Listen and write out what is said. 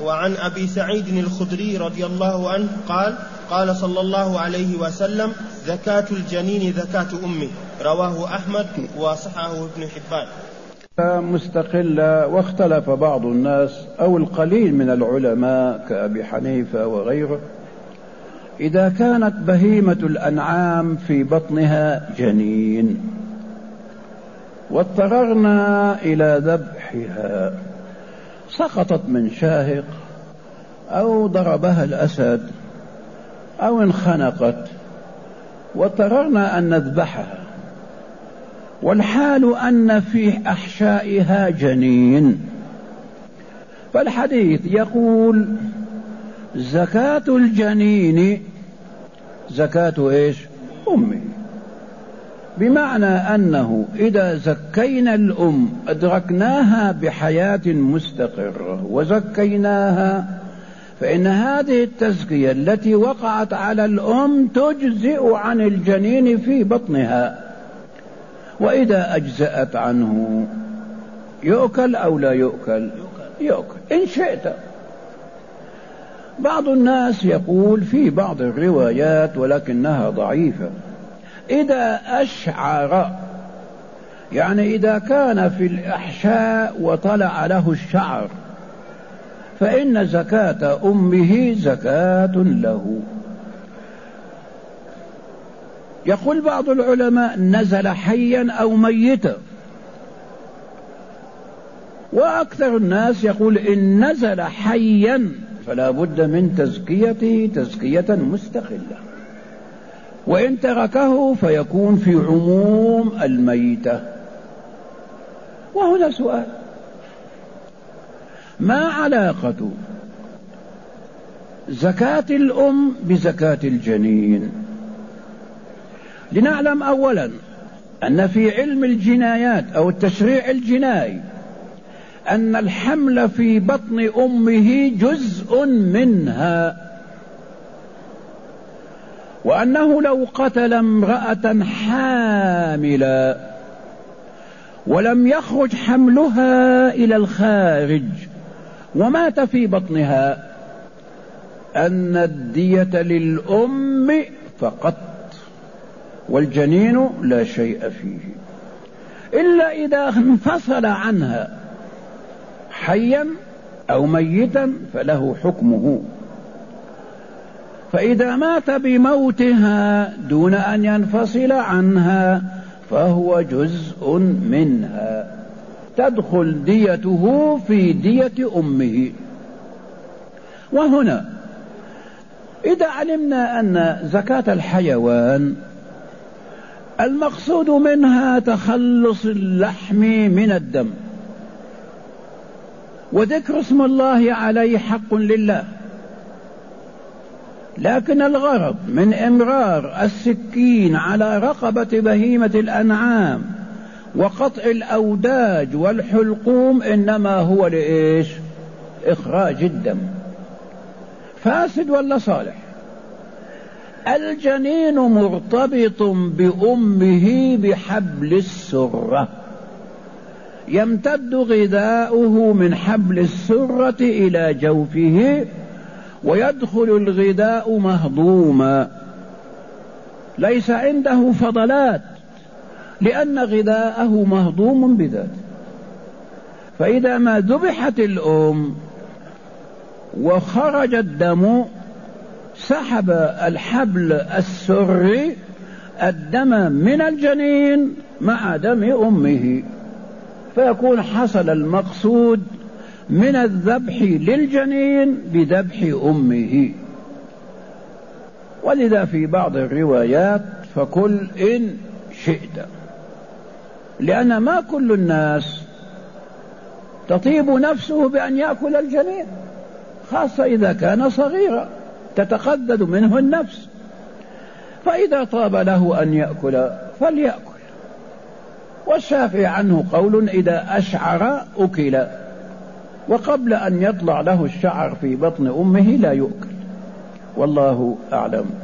وعن أبي سعيد الخدري رضي الله عنه قال قال صلى الله عليه وسلم زكاة الجنين زكاة أمه. رواه أحمد وصححه ابن حبان. مستقلة. واختلف بعض الناس أو القليل من العلماء كأبي حنيفة وغيره إذا كانت بهيمة الأنعام في بطنها جنين واضطررنا إلى ذبحها، سقطت من شاهق أو ضربها الأسد أو انخنقت واضطررنا أن نذبحها، والحال أن في أحشائها جنين، فالحديث يقول زكاة الجنين زكاة إيش؟ أمه، بمعنى أنه إذا زكينا الأم أدركناها بحياة مستقرة وزكيناها، فإن هذه التزكية التي وقعت على الأم تجزئ عن الجنين في بطنها، وإذا أجزأت عنه يؤكل أو لا يؤكل؟ يؤكل إن شئت. بعض الناس يقول في بعض الروايات ولكنها ضعيفة إذا أشعر، يعني إذا كان في الأحشاء وطلع له الشعر فإن زكاة أمه زكاة له. يقول بعض العلماء نزل حيا أو ميتا، وأكثر الناس يقول إن نزل حيا فلا بد من تزكيته تزكية مستقلة، وإن تركه فيكون في عموم الميتة. وهنا سؤال: ما علاقة زكاة الأم بزكاة الجنين؟ لنعلم أولا أن في علم الجنايات أو التشريع الجنائي أن الحمل في بطن أمه جزء منها، وأنه لو قتل امرأة حاملا ولم يخرج حملها إلى الخارج ومات في بطنها أن الدية للأم فقط والجنين لا شيء فيه، إلا إذا انفصل عنها حيا أو ميتا فله حكمه. فإذا مات بموتها دون أن ينفصل عنها فهو جزء منها، تدخل ديته في دية أمه. وهنا إذا علمنا أن زكاة الحيوان المقصود منها تخلص اللحم من الدم، وذكر اسم الله عليه حق لله، لكن الغرض من إمرار السكين على رقبة بهيمة الأنعام وقطع الأوداج والحلقوم إنما هو لإيش؟ إخراج الدم. فاسد ولا صالح؟ الجنين مرتبط بأمه بحبل السرة، يمتد غذاؤه من حبل السرة إلى جوفه ويدخل الغذاء مهضوما، ليس عنده فضلات لأن غذاءه مهضوم بذاته. فإذا ما ذبحت الأم وخرج الدم سحب الحبل السري الدم من الجنين مع دم أمه، فيكون حصل المقصود من الذبح للجنين بذبح أمه. ولذا في بعض الروايات فكل إن شئت، لأن ما كل الناس تطيب نفسه بأن يأكل الجنين، خاصة إذا كان صغيرا تتقدد منه النفس، فإذا طاب له أن يأكل فليأكل. والشافعي عنه قول إذا أشعر أكل، وقبل أن يطلع له الشعر في بطن أمه لا يؤكل. والله أعلم.